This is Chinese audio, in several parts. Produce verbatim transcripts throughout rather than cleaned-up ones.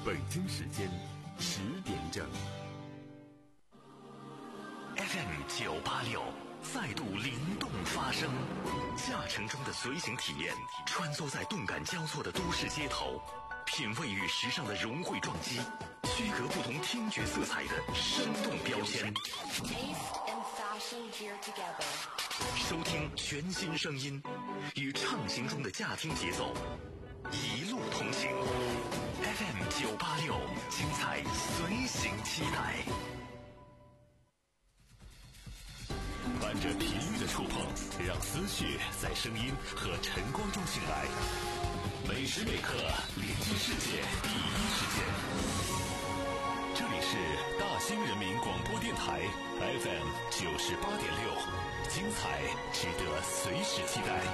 北京时间十点整。 F M 九八六再度灵动发声，驾乘中的随行体验，穿梭在动感交错的都市街头，品味与时尚的融汇撞击，区隔不同听觉色彩的生动标签。收听全新声音，与畅行中的驾听节奏，一路同行。F M 九八六，精彩随行期待。伴着频率的触碰，让思绪在声音和晨光中醒来。每时每刻连接世界第一时间。这里是大兴人民广播电台 F M 九十八点六，精彩值得随时期待。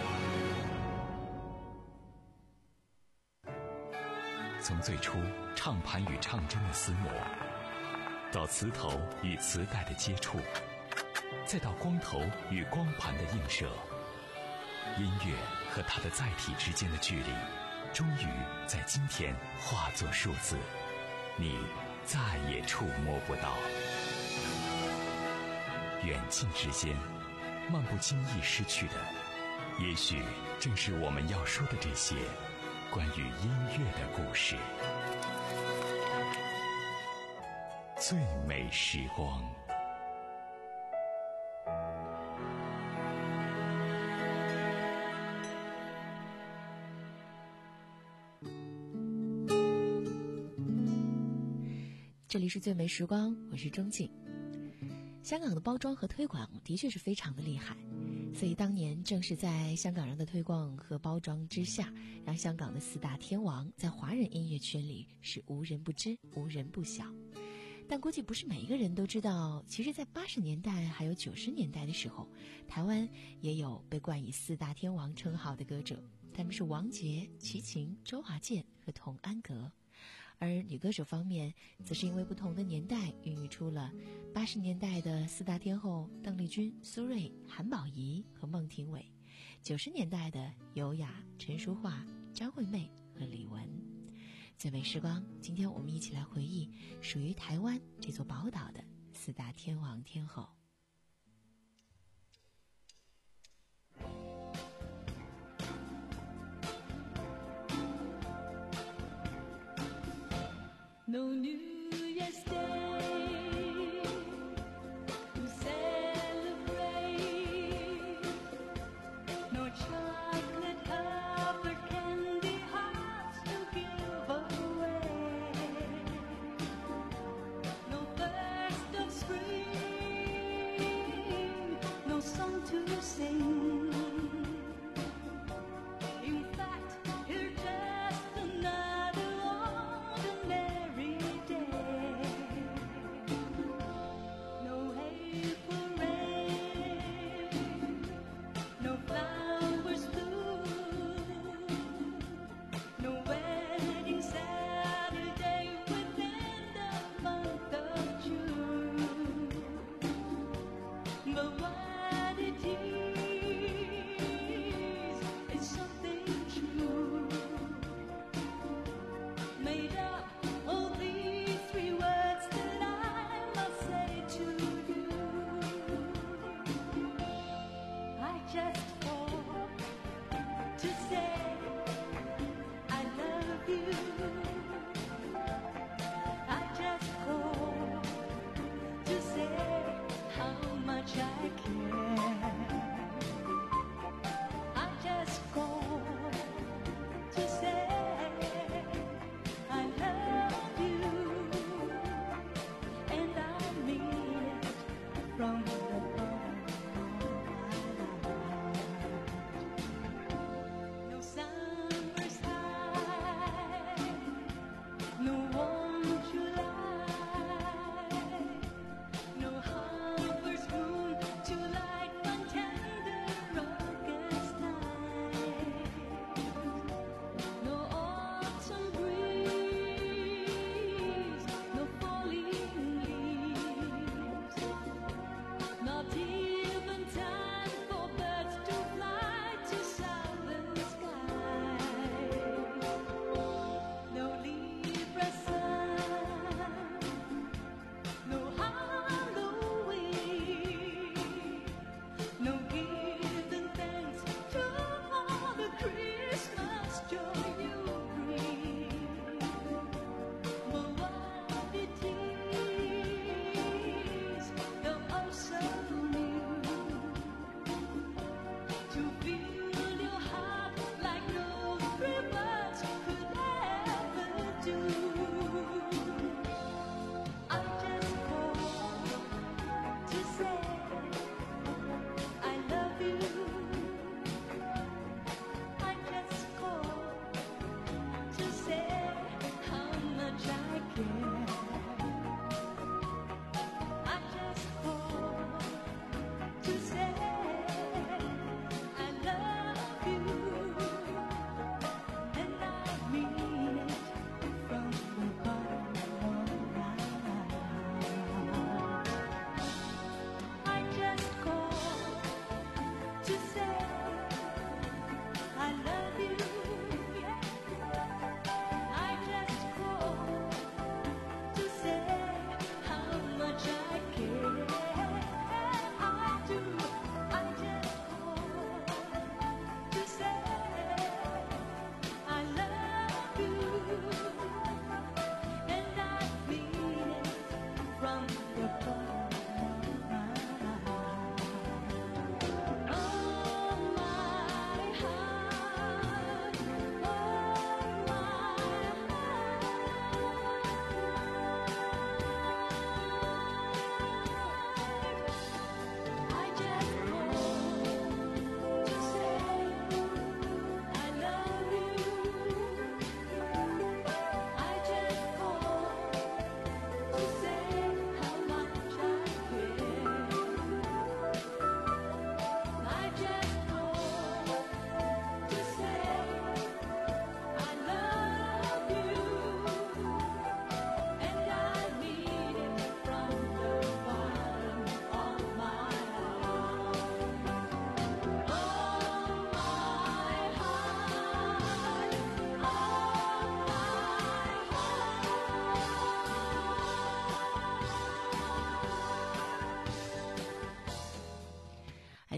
从最初唱盘与唱针的厮磨，到磁头与磁带的接触，再到光头与光盘的映射，音乐和它的载体之间的距离，终于在今天化作数字，你再也触摸不到。远近之间，漫不经意失去的，也许正是我们要说的这些关于音乐的故事。最美时光。 这里是最美时光，我是钟静。香港的包装和推广的确是非常的厉害，所以当年正是在香港人的推广和包装之下，让香港的四大天王在华人音乐圈里是无人不知，无人不晓。但估计不是每一个人都知道，其实在八十年代还有九十年代的时候，台湾也有被冠以四大天王称号的歌者，他们是王杰、齐秦、周华健和童安格。而女歌手方面，则是因为不同的年代孕育出了八十年代的四大天后邓丽君、苏芮、韩宝仪和孟庭苇，九十年代的尤雅、陈淑桦、张惠妹和李玟。最美时光，今天我们一起来回忆属于台湾这座宝岛的四大天王天后。 No New Year's Day to celebrate, no chocolate covered candy hearts to give away, no burst of spring, no song to sing. In fact, it's just another ordinary day.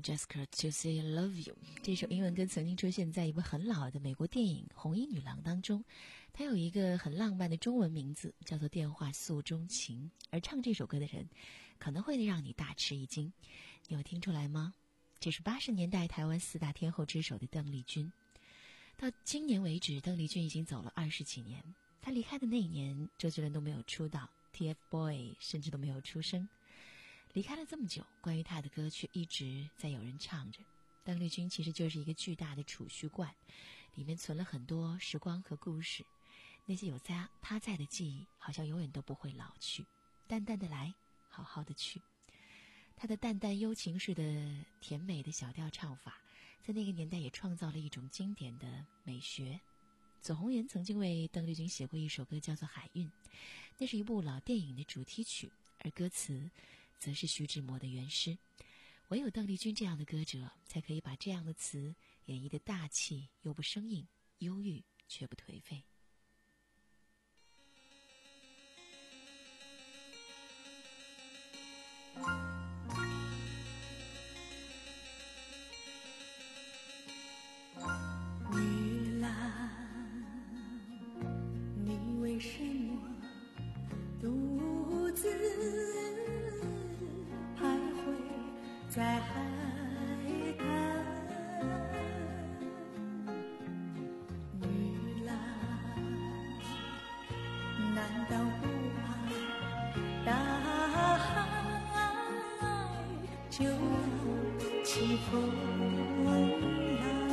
I Just Got to Say I Love You 这首英文歌曾经出现在一部很老的美国电影《红衣女郎》当中，它有一个很浪漫的中文名字，叫做《电话诉衷情》，而唱这首歌的人可能会让你大吃一惊。你有听出来吗？这是八十年代台湾四大天后之首的邓丽君。到今年为止，邓丽君已经走了二十几年。她离开的那一年，周杰伦都没有出道， T F Boy 甚至都没有出生。离开了这么久，关于她的歌却一直在有人唱着。邓丽君其实就是一个巨大的储蓄罐，里面存了很多时光和故事，那些有在她在的记忆好像永远都不会老去，淡淡的来，好好的去。她的淡淡幽情式的甜美的小调唱法，在那个年代也创造了一种经典的美学。左宏元曾经为邓丽君写过一首歌叫做《海韵》，那是一部老电影的主题曲，而歌词则是徐志摩的原诗。唯有邓丽君这样的歌者，才可以把这样的词演绎的大气又不生硬，忧郁却不颓废。 女郎，你为什么独自徘徊在海滩？女郎，难道不怕大海就要起风来？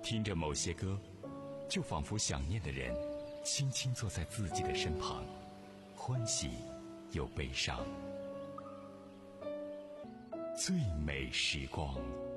听着某些歌，就仿佛想念的人轻轻坐在自己的身旁，欢喜又悲伤。最美时光。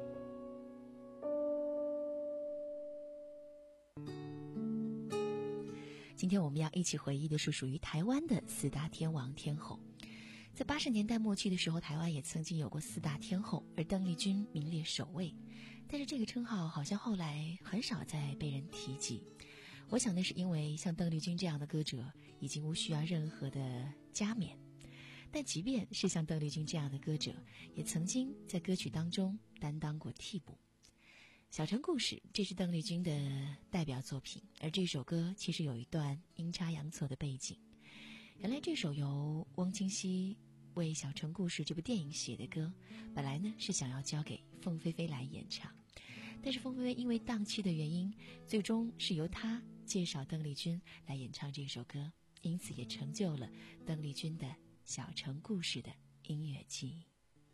今天我们要一起回忆的是属于台湾的四大天王天后。在八十年代末期的时候，台湾也曾经有过四大天后，而邓丽君名列首位。但是这个称号好像后来很少再被人提及。我想那是因为像邓丽君这样的歌者已经无需要任何的加冕。但即便是像邓丽君这样的歌者，也曾经在歌曲当中担当过替补。小城故事，这是邓丽君的代表作品，而这首歌其实有一段阴差阳错的背景。原来这首由翁清溪为《小城故事》这部电影写的歌，本来呢是想要交给凤飞飞来演唱，但是凤飞飞因为档期的原因，最终是由她介绍邓丽君来演唱这首歌，因此也成就了邓丽君的《小城故事》的音乐记忆。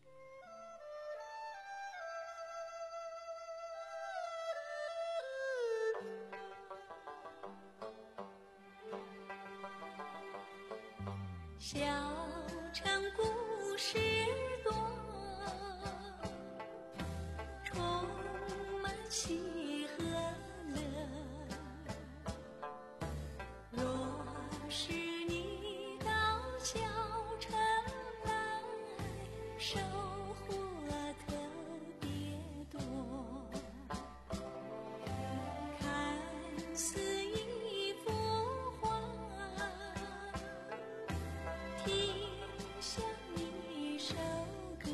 小城故事多，充满喜和乐。若是你到小城来，收获特别多。看似一幅画，听像一首歌，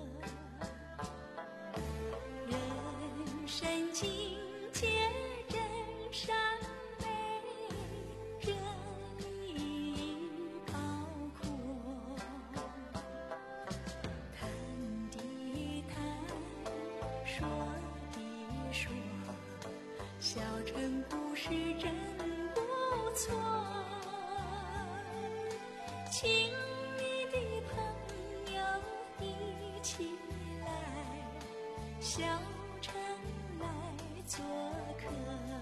人生境界真善美，人意高阔。谈的谈，说的说，小城故事真不错。亲密的朋友一起来，小城来做客。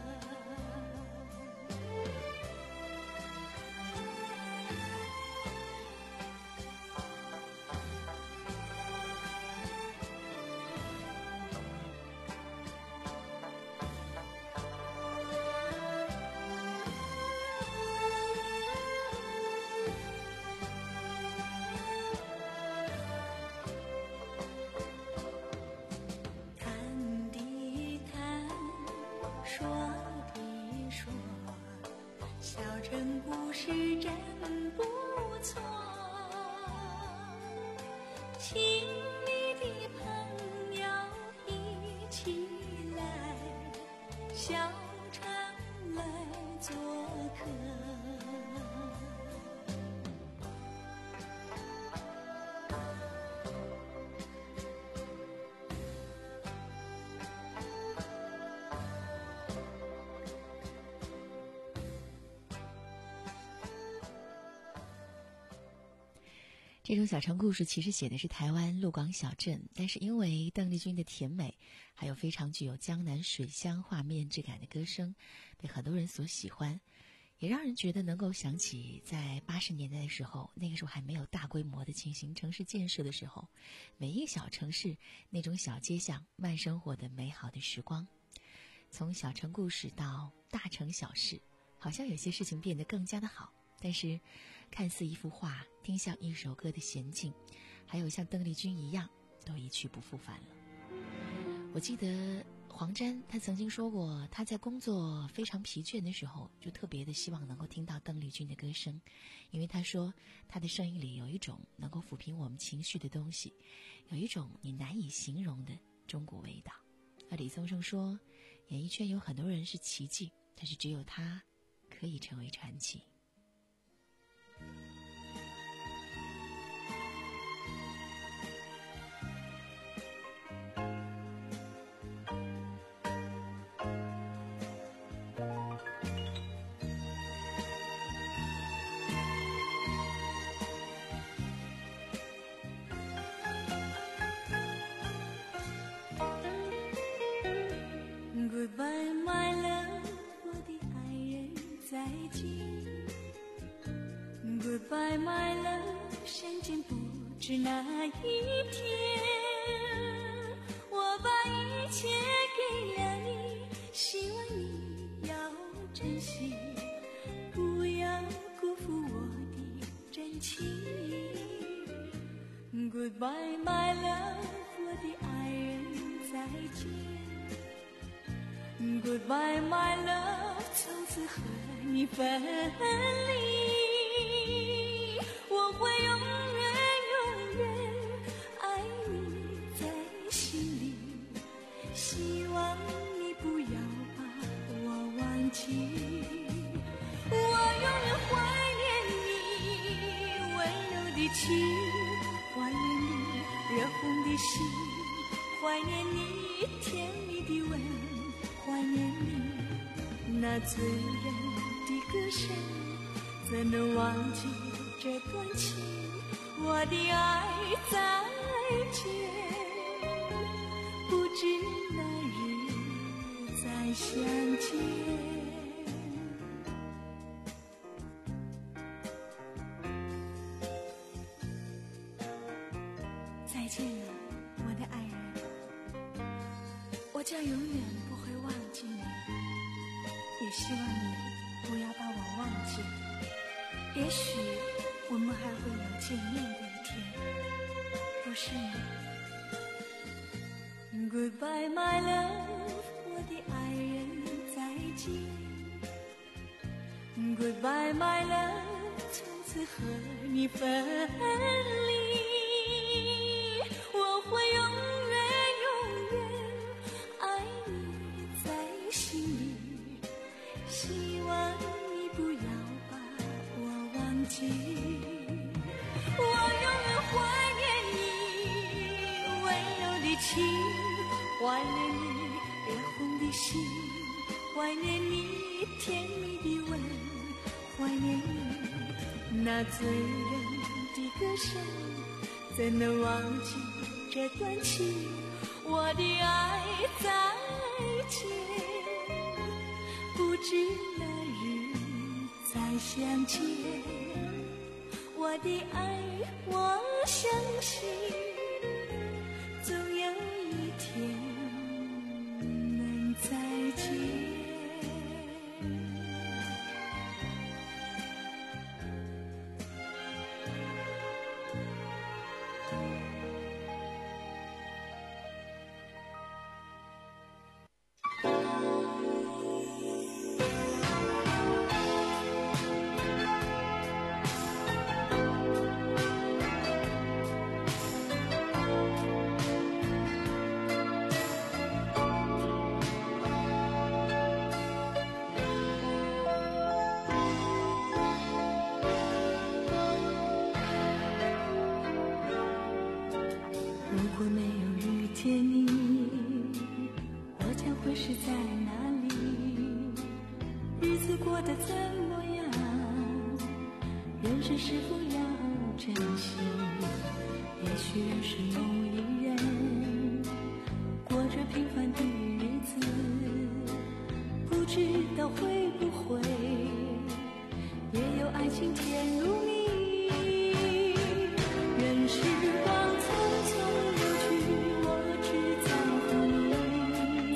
谈的谈，说的说，小城故事真不错。亲密的朋友一起来，小城来做客。 这种小城故事其实写的是台湾鹿港小镇，但是因为邓丽君的甜美，还有非常具有江南水乡画面质感的歌声，被很多人所喜欢，也让人觉得能够想起在八十年代的时候，那个时候还没有大规模的进行城市建设的时候，每一个小城市那种小街巷慢生活的美好的时光。从小城故事到大城小事，好像有些事情变得更加的好，但是看似一幅画，听像一首歌的娴静，还有像邓丽君一样都一去不复返了。我记得黄沾他曾经说过，他在工作非常疲倦的时候，就特别的希望能够听到邓丽君的歌声，因为他说他的声音里有一种能够抚平我们情绪的东西，有一种你难以形容的中国味道。而李宗盛说，演艺圈有很多人是奇迹，但是只有他可以成为传奇。 Goodbye 再见。Goodbye my love， 相见不知哪一天，我把一切给了你，希望你要珍惜，不要辜负我的真情。Goodbye my love， 我的爱人再见。Goodbye my love， 从此和你分离，我会永远永远爱你在心里，希望你不要把我忘记。我永远怀念你温柔的情，怀念你热红的心，怀念你甜蜜的吻，怀念你那醉人的歌声，怎能忘记这段情？我的爱再见，不知哪日再相见。再见了，我的爱人，我将永远不会忘记你，也希望你不要把我忘记。也许我们还会有见面的一天，不是吗？ Goodbye my love， 我的爱人再见。 Goodbye my love， 从此和你分离，我会永远永远爱你在心里，希望你不要把我忘记。我永远怀念你温柔的情，怀念你热红的心，怀念你甜蜜的吻，怀念你那醉人的歌声，怎能忘记这段情？我的爱再见，不知哪日再相见。我的爱，我相信总有一天能再见。如果没有遇见你，我将会是在哪里？日子过得怎么样？人生是否要珍惜？也许认识某一人，过着平凡的日子，不知道会不会也有爱情甜如蜜。任时光匆匆流去，我只在乎你，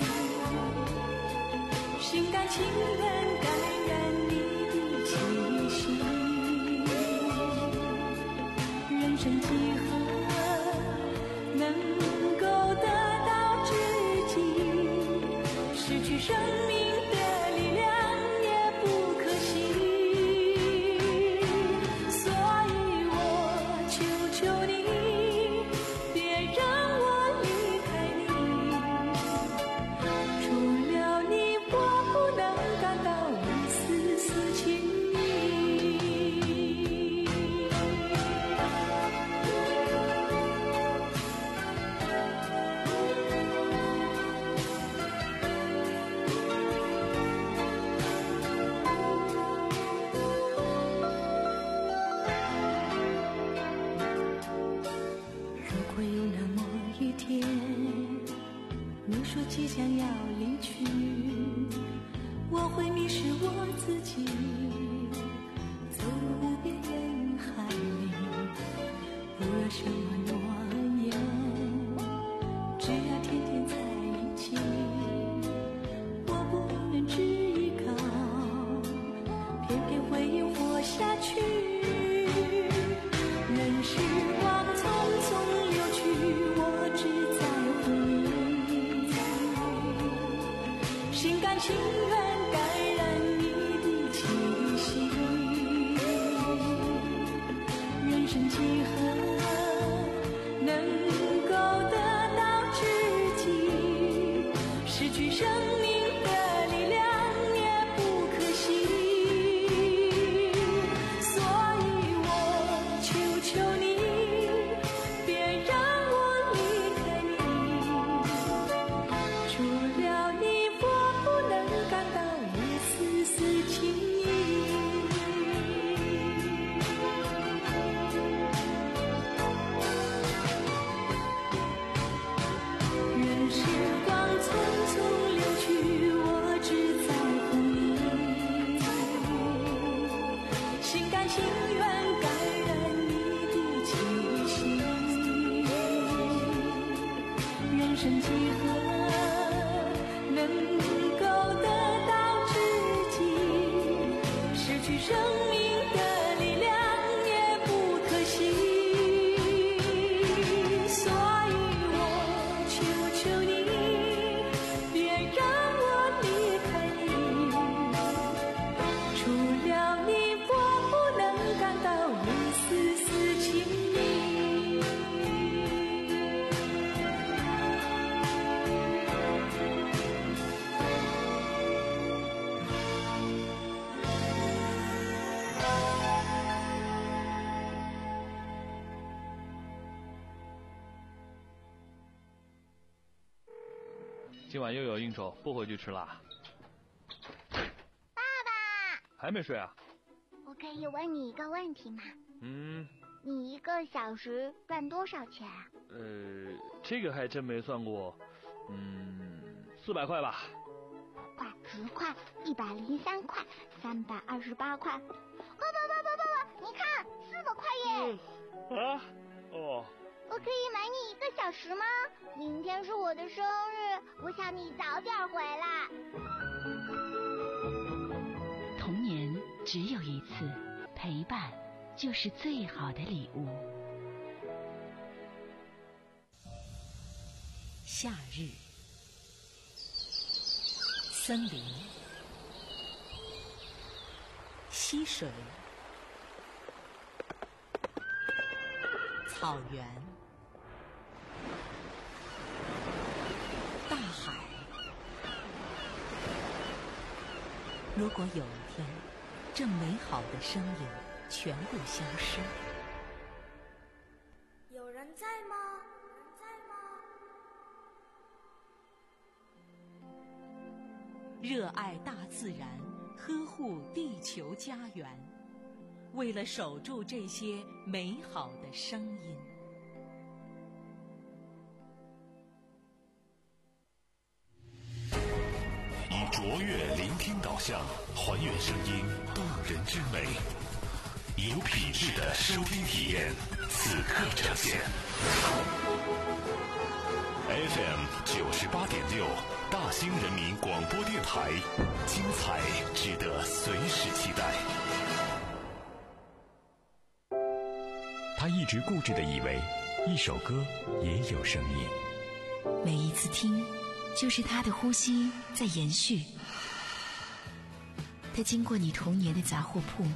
心甘情愿感染你的气息。人生几何能够得到知己，失去生命的力量也不可惜。 会活下去。任时光匆匆流去，我只在乎你，心甘情愿感染你的气息。人生几何能够得到知己，失去生命的力量也不可惜。所以我求求你，别让我离开你，除了你我不能感到一丝丝情意。任时光匆匆流去，我只在乎你，心甘情愿感染你的气息。人生几何能够得到知己，失去生命的力量也不可惜。所以我求求你，别让我离开你，除了你我不能感到一丝丝情意。 今晚又有应酬，不回去吃啦。 爸爸， 还没睡啊？ 我可以问你一个问题吗？ 嗯， 你一个小时赚多少钱啊？ 呃，这个还真没算过。嗯，四百块吧。 块、十块、一百零三块、三百二十八块。爸爸爸爸爸爸，你看，四百块耶！ 啊？哦。 我可以买你一个小时吗？明天是我的生日，我想你早点回来。 童年只有一次，陪伴就是最好的礼物。 夏日，森林，溪水，草原，大海。如果有一天，这美好的声音全部消失， 有人在吗？有人在吗？ 热爱大自然，呵护地球家园，为了守住这些美好的声音。 以卓越聆听导向，还原声音动人之美，有品质的收听体验，此刻呈现。F M 九十八点六，大兴人民广播电台，精彩值得随时期待。他一直固执地以为，一首歌也有生命。 每一次听，就是他的呼吸在延续。他经过你童年的杂货铺，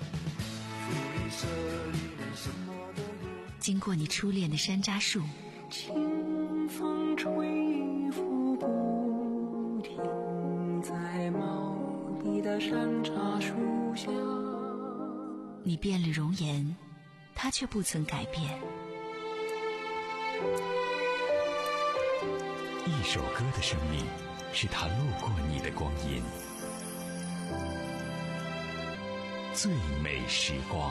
经过你初恋的山楂树， 清风吹拂不停，在茂密的山楂树下。 你变了容颜，他却不曾改变。 一首歌的生命，是他路过你的光阴。最美时光。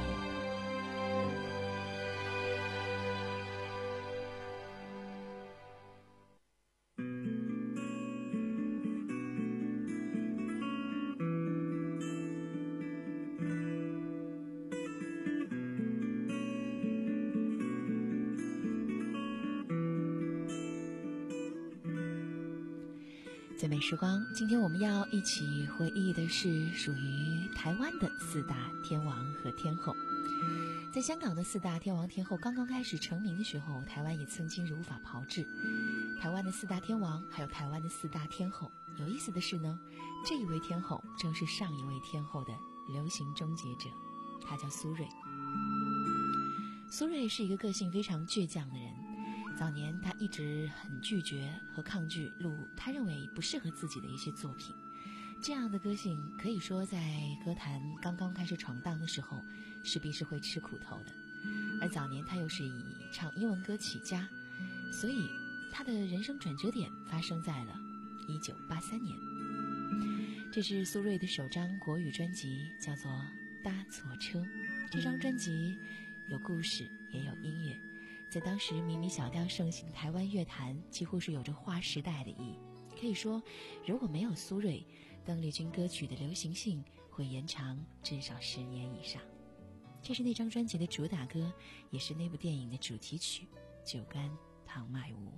在最美时光，今天我们要一起回忆的是属于台湾的四大天王和天后。在香港的四大天王天后刚刚开始成名的时候，台湾也曾经如法炮制。台湾的四大天王还有台湾的四大天后，有意思的是呢，这一位天后正是上一位天后的流行终结者，她叫苏芮。苏芮是一个个性非常倔强的人，早年她一直很拒绝和抗拒录她认为不适合自己的一些作品。这样的个性可以说在歌坛刚刚开始闯荡的时候势必是会吃苦头的，而早年她又是以唱英文歌起家，所以她的人生转折点发生在了一九八三年。这是苏芮的首张国语专辑，叫做《搭错车》。这张专辑有故事也有音乐，在当时靡靡小调盛行的台湾乐坛几乎是有着划时代的意义。可以说如果没有苏芮，邓丽君歌曲的流行性会延长至少十年以上。这是那张专辑的主打歌，也是那部电影的主题曲《酒干倘卖无》。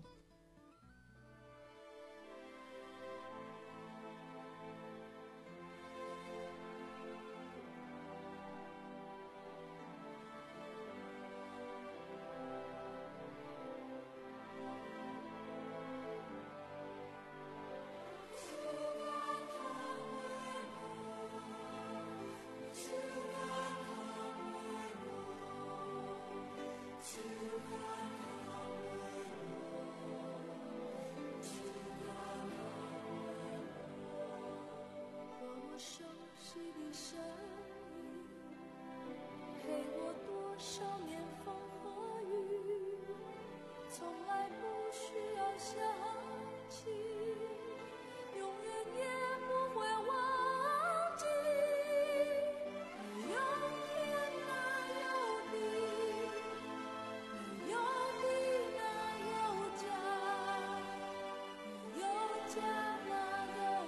熟悉的声音，陪我多少年风和雨，从来不需要想起，永远也不会忘记。有天哪有地，有地哪有家，有家哪有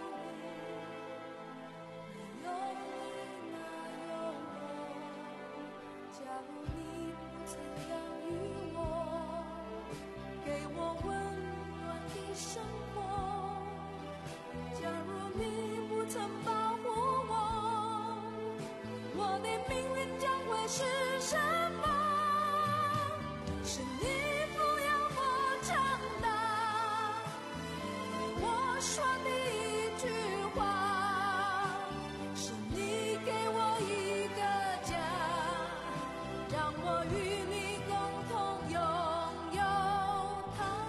你，有你哪有我。假如你不曾养育我，给我温暖的生活，假如你不曾保护我，我的命运将会是什么？是你不要我长大，我说的一句话，是你给我一个家，让我与你共同拥有它。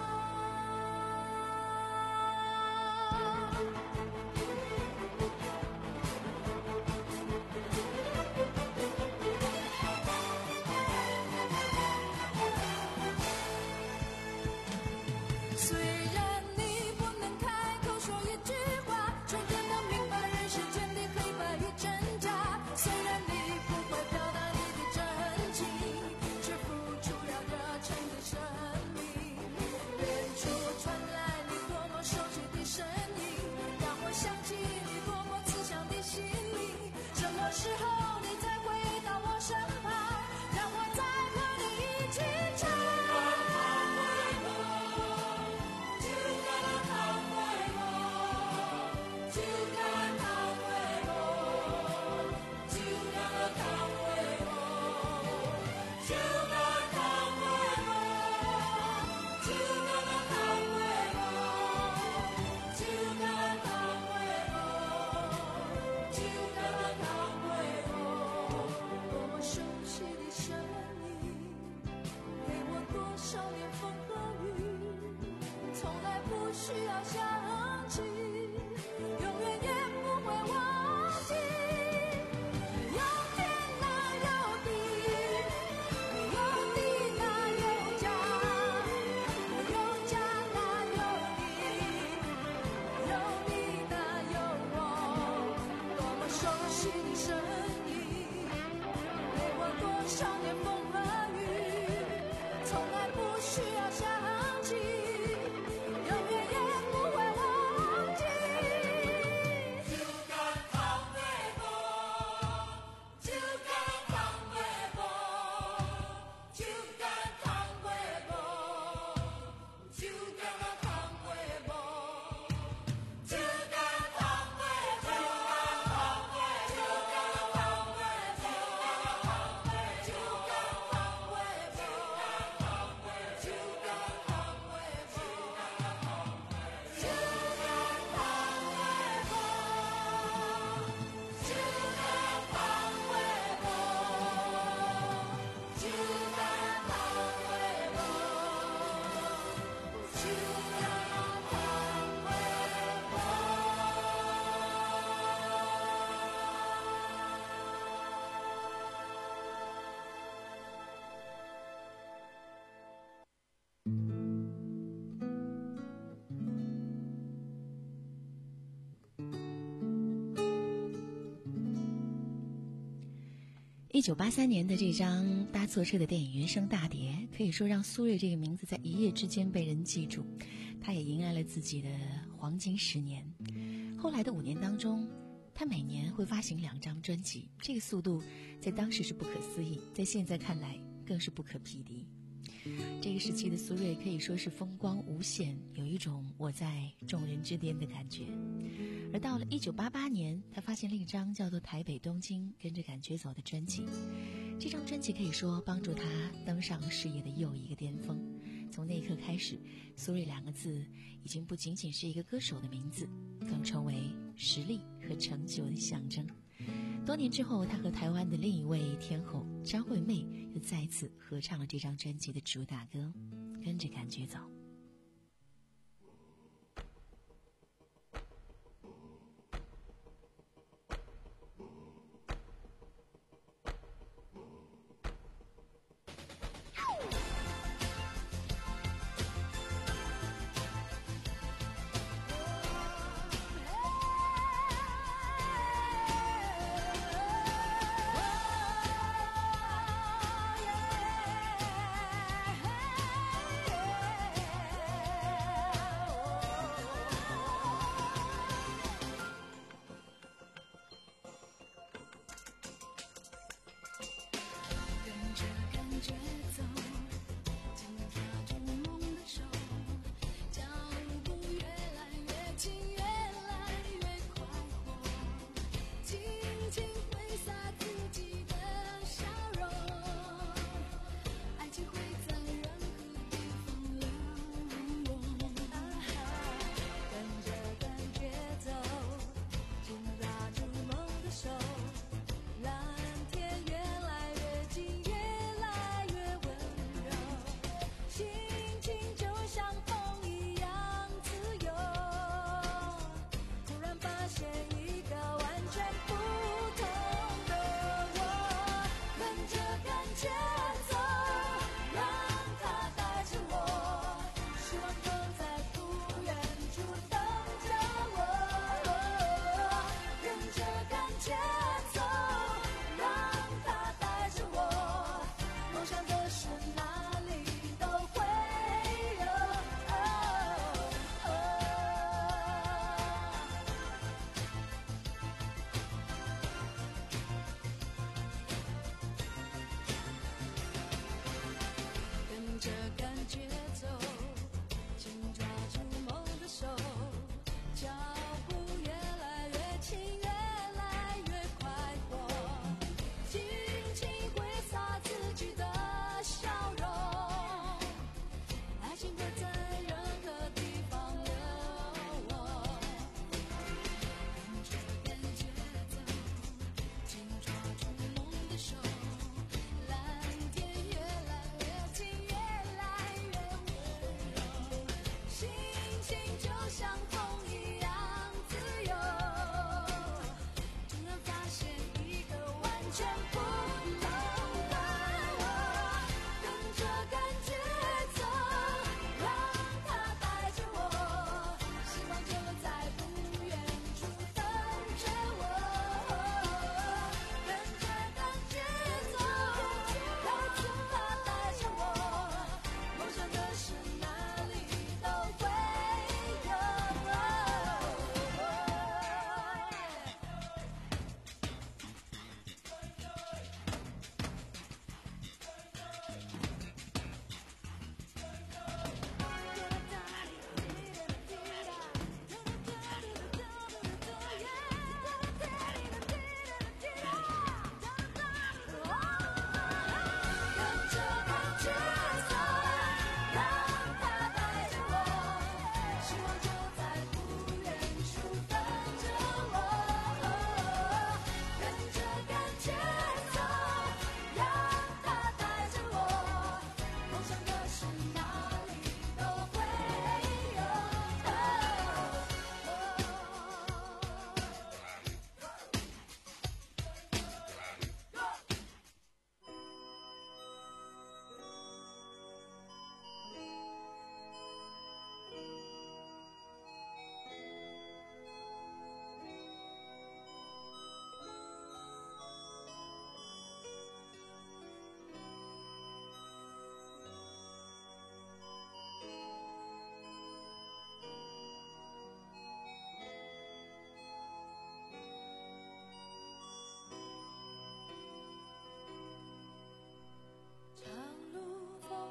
一九八三年的这张搭错车的电影原声大碟，可以说让苏芮这个名字在一夜之间被人记住，他也迎来了自己的黄金十年。后来的五年当中，他每年会发行两张专辑，这个速度在当时是不可思议，在现在看来更是不可匹敌。这个时期的苏芮可以说是风光无限，有一种我在众人之巅的感觉。而到了一九八八年，他发现了一张叫做《台北东京跟着感觉走》的专辑。这张专辑可以说帮助他登上事业的又一个巅峰。从那一刻开始，苏芮两个字已经不仅仅是一个歌手的名字，更成为实力和成就的象征。多年之后，他和台湾的另一位天后张惠妹又再次合唱了这张专辑的主打歌《跟着感觉走》。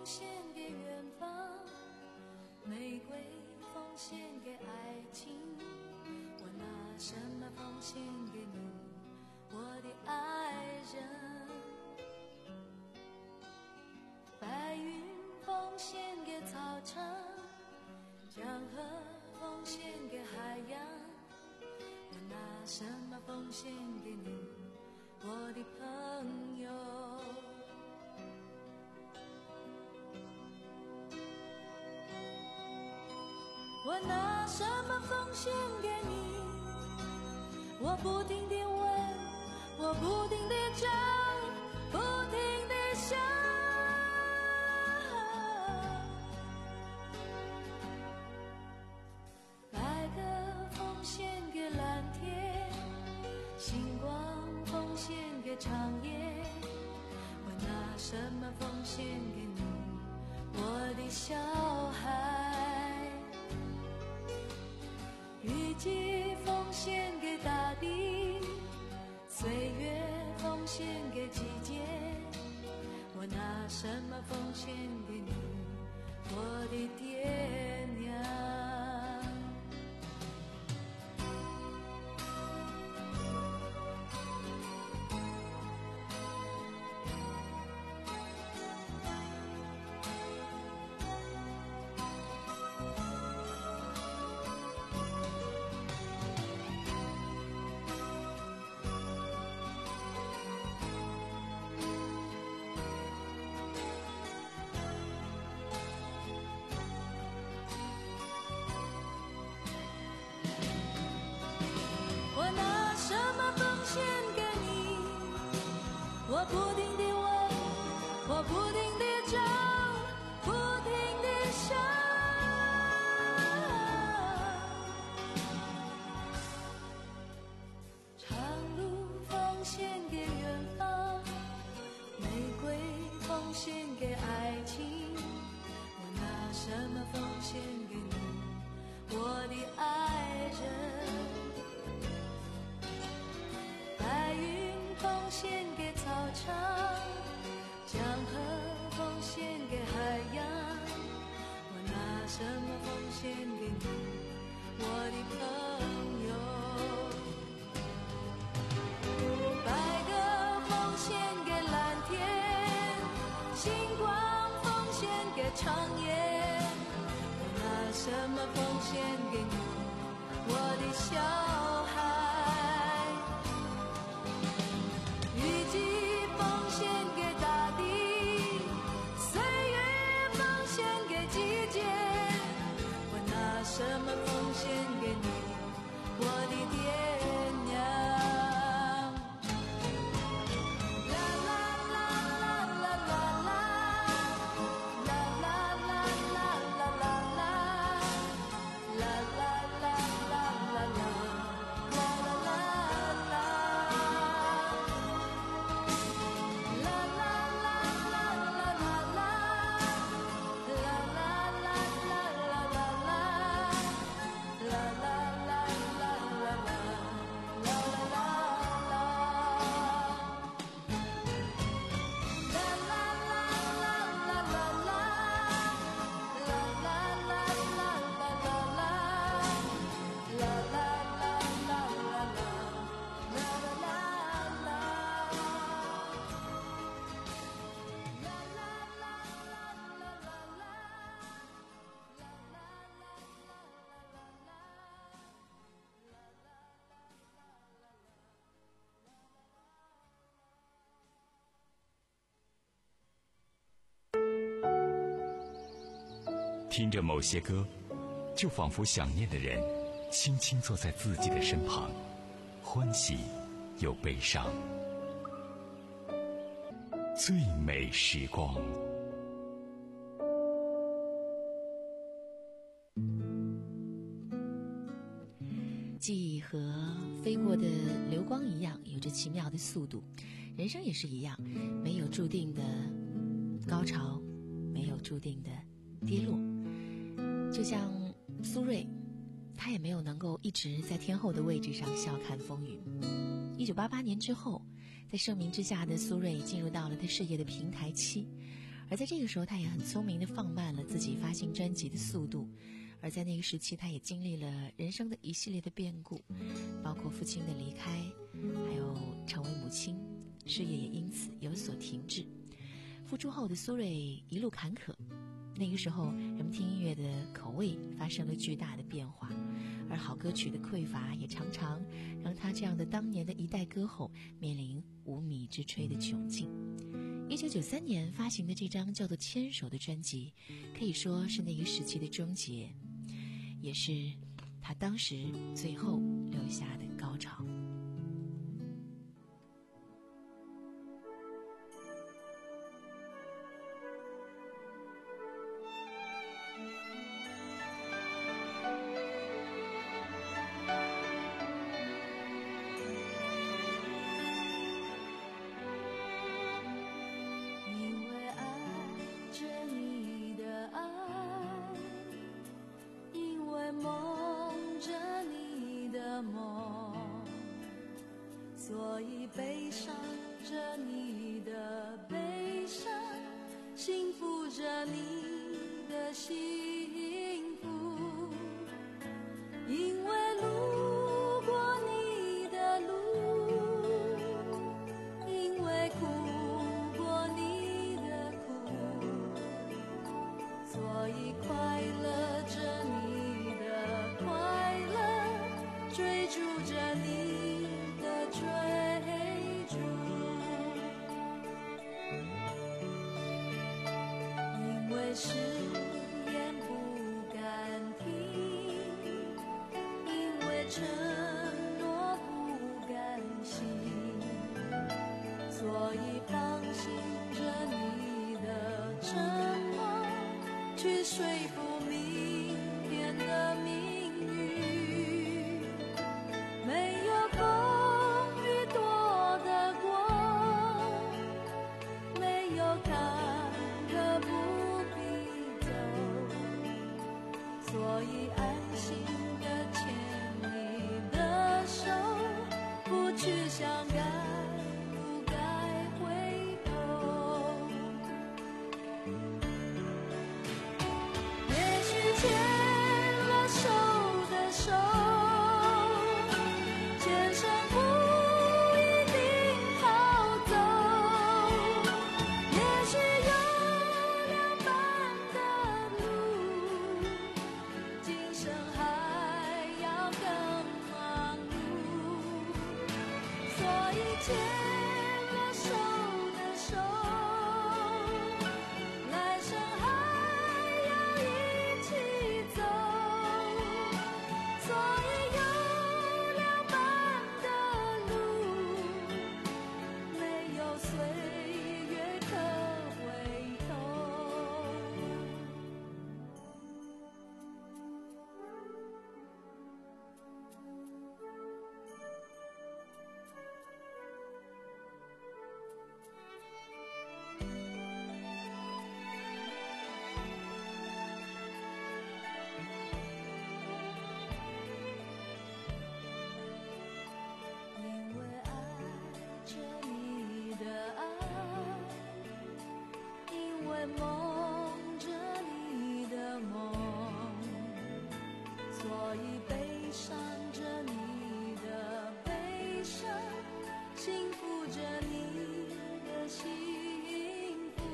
献给远方，玫瑰奉献给爱情，我拿什么奉献给你，我的爱人？白云奉献给草场，江河奉献给海洋，我拿什么奉献给你，我的朋友？我拿什么奉献给你？我不停地问，我不停地找，不停地想。白鸽奉献给蓝天，星光奉献给长夜，我拿什么奉献给你，我的小孩？雨季奉献给大地，岁月奉献给季节，我拿什么奉献给你，我的爹娘？我不停地问，我不停地找，不停地想。长路奉献给远方，玫瑰奉献给爱情，我拿什么奉献给你，我的爱人？白云奉献给草场，江河奉献给海洋，我拿什么奉献给你，我的朋友？白鸽奉献给蓝天，星光奉献给长夜，我拿什么奉献给你，我的小孩？什么奉献给你，我的爹娘？啦啦啦啦啦啦啦，啦啦啦啦啦啦啦，啦啦啦啦啦啦，啦啦啦啦，啦啦啦啦啦啦啦，啦啦啦啦啦啦啦。啦啦啦啦啦啦，啦啦啦啦，啦啦啦啦啦啦，啦啦啦啦啦，啦啦啦啦听着某些歌，就仿佛想念的人轻轻坐在自己的身旁，欢喜又悲伤。最美时光。 记忆和飞过的流光一样，有着奇妙的速度。人生也是一样，没有注定的高潮，没有注定的跌落。就像苏芮，他也没有能够一直在天后的位置上笑看风云。一九八八年之后，在盛名之下的苏芮进入到了他事业的平台期， 而在这个时候，他也很聪明地放慢了自己发行专辑的速度。而在那个时期，他也经历了人生的一系列的变故，包括父亲的离开，还有成为母亲，事业也因此有所停滞。复出后的苏芮一路坎坷，那个时候人们听音乐的口味发生了巨大的变化，而好歌曲的匮乏也常常让他这样的当年的一代歌后面临无米之炊的窘境。一九九三年发行的这张叫做《牵手》的专辑，可以说是那个时期的终结，也是他当时最后留下的高潮。 所以悲伤着你的悲伤，幸福着你的幸福，因为路过你的路，因为哭过你的苦，所以快乐着你的快乐，追逐着你的追逐，因为誓言不敢听，因为承诺不甘心，所以放心着你的沉默，去说服明天的命运。没有风雨躲得过，没有坎坷不必走，所以安心地牵你的手，不去想该不该回头。也许牵了手的手，前生不一定好走，也许有两半的路，今生还要更忙碌，所以牵了手的手，来生还要一起走，所以有两半的路，没有岁月可回头。因为爱着你的爱，因为梦着你的梦，所以悲伤着你的悲伤，幸福着你的幸福，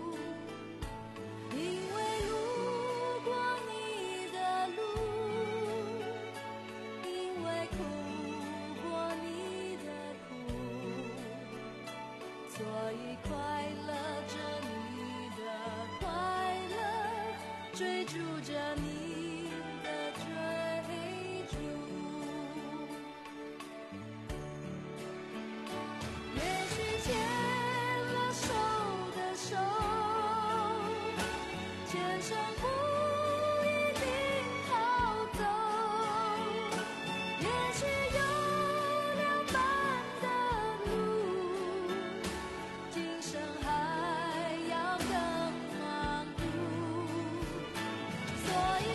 因为路过你的路，因为哭过你的苦，所以快乐着你的快乐，追逐着你的追逐。也许牵了手的手，前生不一定好走，也许有两半的路，今生还要更忙碌，所以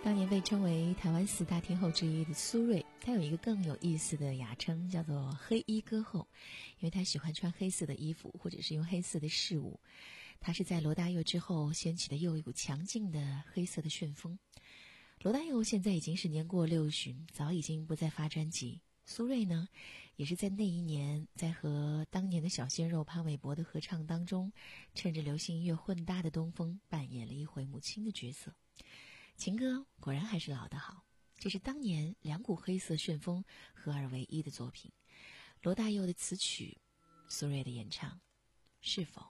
当年被称为台湾四大天后之一的苏芮，她有一个更有意思的雅称，叫做黑衣歌后，因为她喜欢穿黑色的衣服，或者是用黑色的饰物。她是在罗大佑之后掀起的又一股强劲的黑色的旋风。罗大佑现在已经是年过六旬，早已经不再发专辑。苏芮呢，也是在那一年，在和当年的小鲜肉潘玮柏的合唱当中，趁着流行音乐混搭的东风，扮演了一回母亲的角色。情歌果然还是老得好，这是当年两股黑色旋风合二为一的作品。罗大佑的词曲，苏芮的演唱，是否？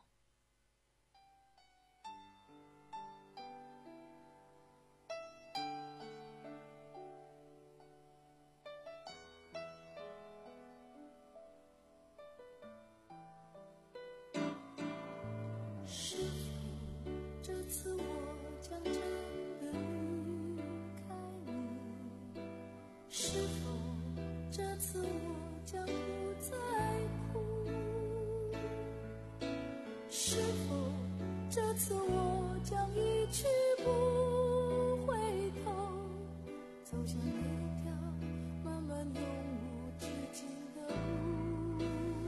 是否这次我将真的离开你？是否这次我将不再哭？是否这次我将一去不回头，走向那条漫漫永无止境的路？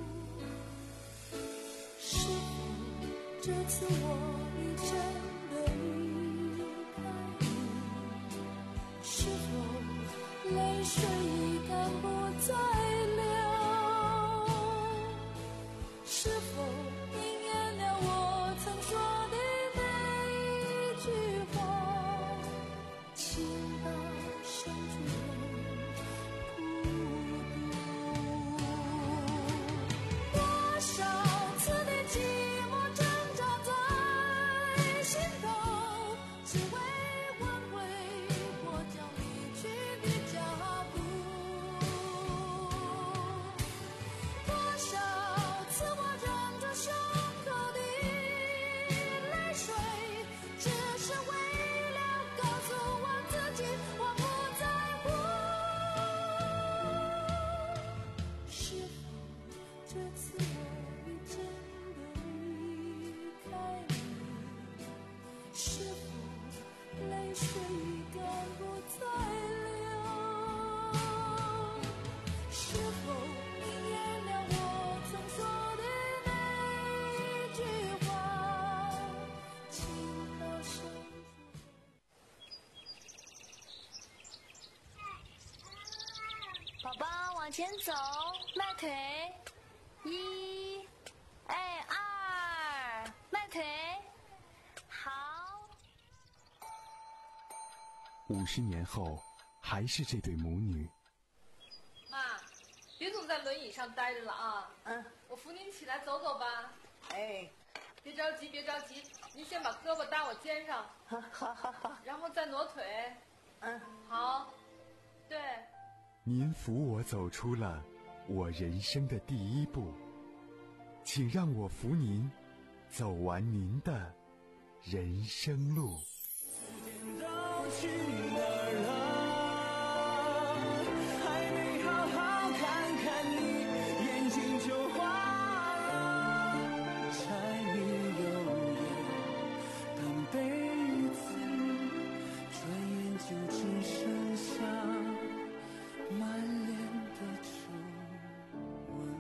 是否这次我已真的离开你？是否泪水已干不再流？是否应验了我曾说的每一句话？情到深处人孤独，多少次的寂寞挣扎在心头，只为挽回我将离去的脚步。多少次我忍着胸口的泪水，只是为了告诉我自己我不在乎。是否这次我已真的离开你？是否泪水已干不再流？是否应验了我曾说的每一句话？情到深处。宝宝往前走，迈腿，一，哎，二，迈腿，好。 五十年后，还是这对母女。 妈，别总在轮椅上待着了啊！嗯，我扶您起来走走吧。 哎， 别着急，别着急，您先把胳膊搭我肩上， 好好好好， 然后再挪腿。 嗯， 好，对。 您扶我走出了我人生的第一步，请让我扶您走完您的人生路。 都去哪儿了？还没好好看看你，眼睛就花了。柴米油盐半辈子，转眼就只剩下满脸的皱纹。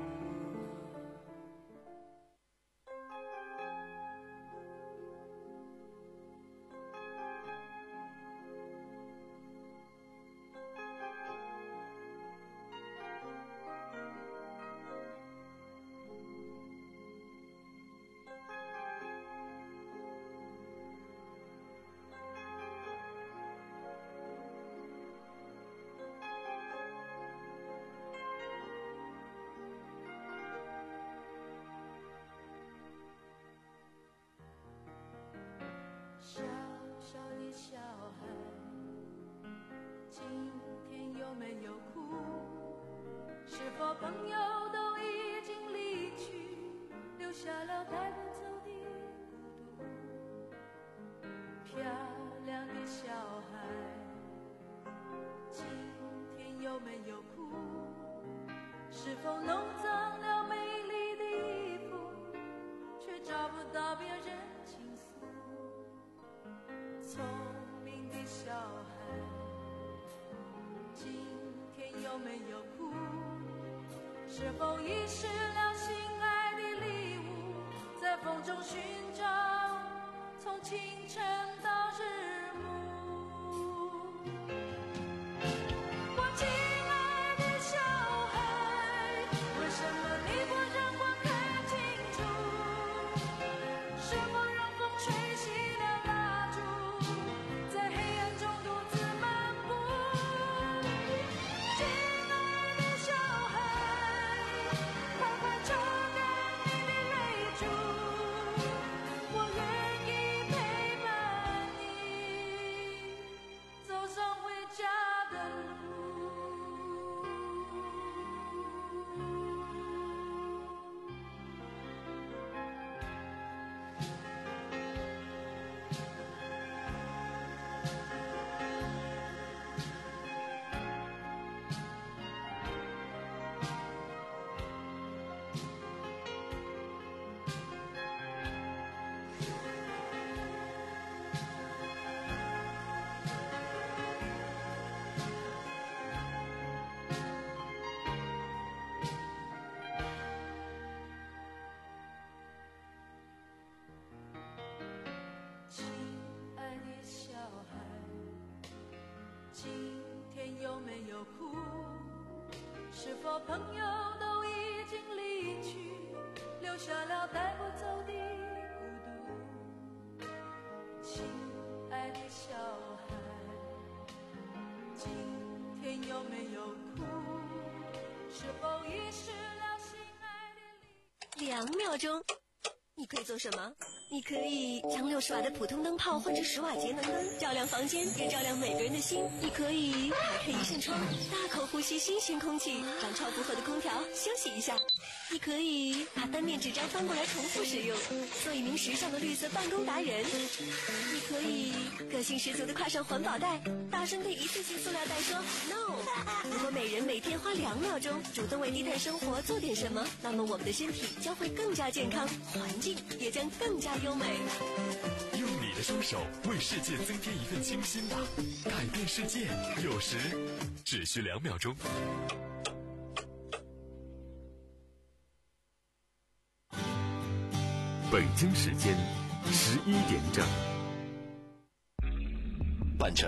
小小的小孩，今天有没有哭？是否朋友都已经离去，留下了带不走的孤独？漂亮的小孩，今天有没有哭？是否弄脏了美丽的衣服，却找不到别人倾诉？聪明的小没有哭？是否遗失了心爱的礼物，在风中寻找，从清晨到日暮。我亲爱的小孩，为什么你不让我看清楚？是否让风吹熄了蜡烛，在黑暗中独自漫步？亲爱的小孩，快快抽干你的泪珠，我愿意陪伴你走上回家的路。亲爱的小孩，今天有没有哭？是否朋友都已经离去，留下了带不走的孤独？亲爱的小孩，今天有没有哭？是否遗失了心爱的礼物？ 两秒钟，你可以做什么？你可以将六十瓦的普通灯泡换成十瓦节能灯，照亮房间，也照亮每个人的心。你可以打开一扇窗，大口呼吸新鲜空气，让超负荷的空调休息一下。你可以把单面纸张翻过来重复使用，做一名时尚的绿色办公达人。你可以个性十足的挎上环保袋，大声对一次性塑料袋说 no。 如果每人每天花两秒钟主动为低碳生活做点什么，那么我们的身体将会更加健康，环境也将更加优美。 用你的双手为世界增添一份清新吧，改变世界有时只需两秒钟。 北京时间十一点整。 半程